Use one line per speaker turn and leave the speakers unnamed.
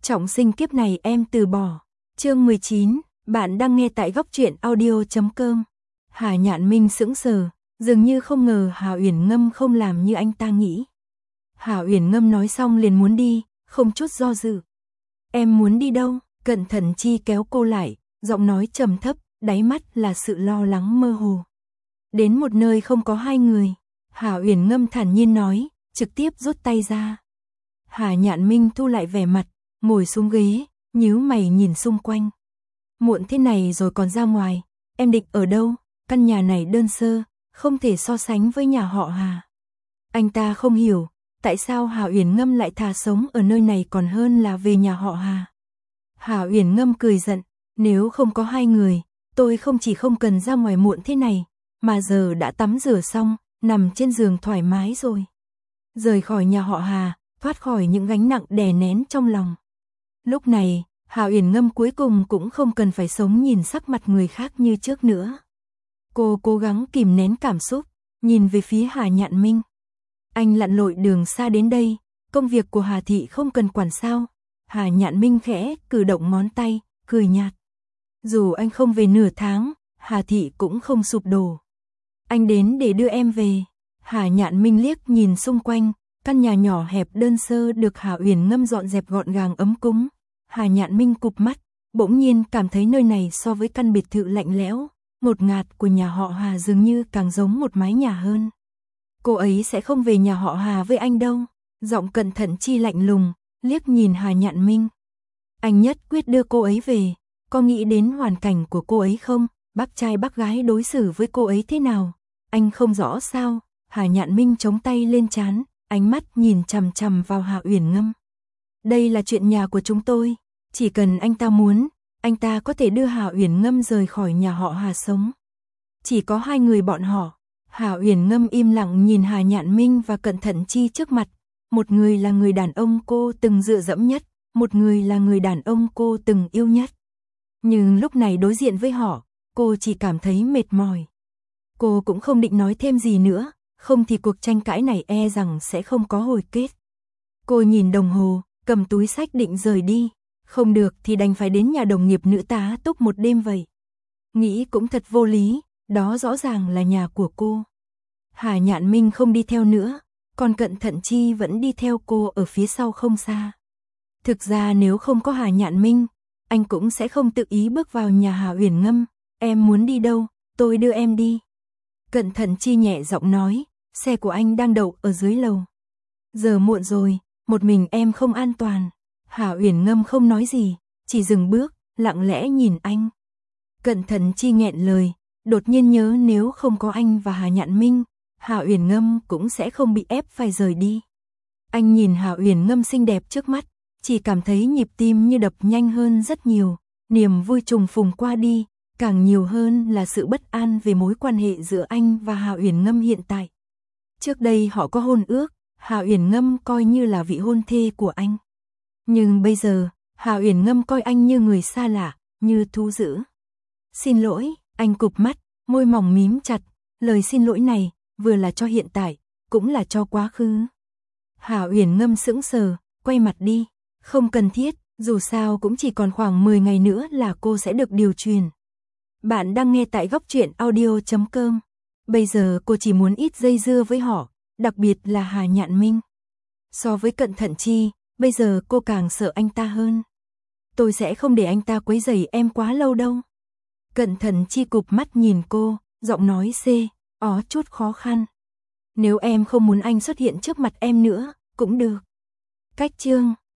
Trọng sinh kiếp này em từ bỏ. Chương 19, bạn đang nghe tại góc truyện audio.com. Hà Nhạn Minh sững sờ, dường như không ngờ Hà Uyển Ngâm không làm như anh ta nghĩ. Hà Uyển Ngâm nói xong liền muốn đi, không chút do dự. Em muốn đi đâu? Cận Thận Chi kéo cô lại, giọng nói trầm thấp, đáy mắt là sự lo lắng mơ hồ. Đến một nơi không có hai người, Hà Uyển Ngâm thản nhiên nói, trực tiếp rút tay ra. Hà Nhạn Minh thu lại vẻ mặt, ngồi xuống ghế, nhíu mày nhìn xung quanh. Muộn thế này rồi còn ra ngoài, em định ở đâu? Căn nhà này đơn sơ, không thể so sánh với nhà họ Hà. Anh ta không hiểu, tại sao Hà Uyển Ngâm lại thà sống ở nơi này còn hơn là về nhà họ Hà. Hà Uyển Ngâm cười giận, nếu không có hai người, tôi không chỉ không cần ra ngoài muộn thế này, mà giờ đã tắm rửa xong, nằm trên giường thoải mái rồi. Rời khỏi nhà họ Hà, thoát khỏi những gánh nặng đè nén trong lòng. Lúc này, Hà Uyển Ngâm cuối cùng cũng không cần phải sống nhìn sắc mặt người khác như trước nữa. Cô cố gắng kìm nén cảm xúc, nhìn về phía Hà Nhạn Minh. Anh lặn lội đường xa đến đây, công việc của Hà Thị không cần quản sao? Hà Nhạn Minh khẽ cử động ngón tay, cười nhạt. Dù anh không về nửa tháng, Hà Thị cũng không sụp đổ. Anh đến để đưa em về. Hà Nhạn Minh liếc nhìn xung quanh, căn nhà nhỏ hẹp đơn sơ được Hà Uyển Ngâm dọn dẹp gọn gàng ấm cúng. Hà Nhạn Minh cụp mắt, bỗng nhiên cảm thấy nơi này so với căn biệt thự lạnh lẽo, ngột ngạt của nhà họ Hà dường như càng giống một mái nhà hơn. Cô ấy sẽ không về nhà họ Hà với anh đâu. Giọng Cận Thận Chi lạnh lùng, liếc nhìn Hà Nhạn Minh. Anh nhất quyết đưa cô ấy về, có nghĩ đến hoàn cảnh của cô ấy không? Bác trai bác gái đối xử với cô ấy thế nào? Anh không rõ sao? Hà Nhạn Minh chống tay lên trán, ánh mắt nhìn chằm chằm vào Hà Uyển Ngâm. Đây là chuyện nhà của chúng tôi, chỉ cần anh ta muốn, anh ta có thể đưa Hà Uyển Ngâm rời khỏi nhà họ Hà sống. Chỉ có hai người bọn họ. Hà Uyển Ngâm im lặng nhìn Hà Nhạn Minh và Cận Thận Chi trước mặt. Một người là người đàn ông cô từng dựa dẫm nhất, một người là người đàn ông cô từng yêu nhất. Nhưng lúc này đối diện với họ, cô chỉ cảm thấy mệt mỏi. Cô cũng không định nói thêm gì nữa, không thì cuộc tranh cãi này e rằng sẽ không có hồi kết. Cô nhìn đồng hồ, cầm túi xách định rời đi. Không được thì đành phải đến nhà đồng nghiệp nữ tá túc một đêm vậy. Nghĩ cũng thật vô lý, đó rõ ràng là nhà của cô. Hà Nhạn Minh không đi theo nữa, còn Cận Thận Chi vẫn đi theo cô ở phía sau không xa. Thực ra nếu không có Hà Nhạn Minh, anh cũng sẽ không tự ý bước vào nhà Hà Uyển Ngâm. Em muốn đi đâu, tôi đưa em đi. Cận Thận Chi nhẹ giọng nói, xe của anh đang đậu ở dưới lầu. Giờ muộn rồi, một mình em không an toàn. Hà Uyển Ngâm không nói gì, chỉ dừng bước, lặng lẽ nhìn anh. Cận Thận Chi nghẹn lời, đột nhiên nhớ nếu không có anh và Hà Nhạn Minh, Hà Uyển Ngâm cũng sẽ không bị ép phải rời đi. Anh nhìn Hà Uyển Ngâm xinh đẹp trước mắt, chỉ cảm thấy nhịp tim như đập nhanh hơn rất nhiều, niềm vui trùng phùng qua đi, càng nhiều hơn là sự bất an về mối quan hệ giữa anh và Hà Uyển Ngâm hiện tại. Trước đây họ có hôn ước, Hà Uyển Ngâm coi như là vị hôn thê của anh. Nhưng bây giờ, Hà Uyển Ngâm coi anh như người xa lạ, như thú dữ. Xin lỗi, anh cụp mắt, môi mỏng mím chặt, lời xin lỗi này, vừa là cho hiện tại, cũng là cho quá khứ. Hà Uyển Ngâm sững sờ, quay mặt đi, không cần thiết, dù sao cũng chỉ còn khoảng 10 ngày nữa là cô sẽ được điều truyền. Bạn đang nghe tại góc truyện audio.com. Bây giờ cô chỉ muốn ít dây dưa với họ, đặc biệt là Hà Nhạn Minh. So với Cận Thận Chi, bây giờ cô càng sợ anh ta hơn. Tôi sẽ không để anh ta quấy rầy em quá lâu đâu. Cận Thận Chi cụp mắt nhìn cô, giọng nói chút khó khăn. Nếu em không muốn anh xuất hiện trước mặt em nữa, cũng được. Cách chương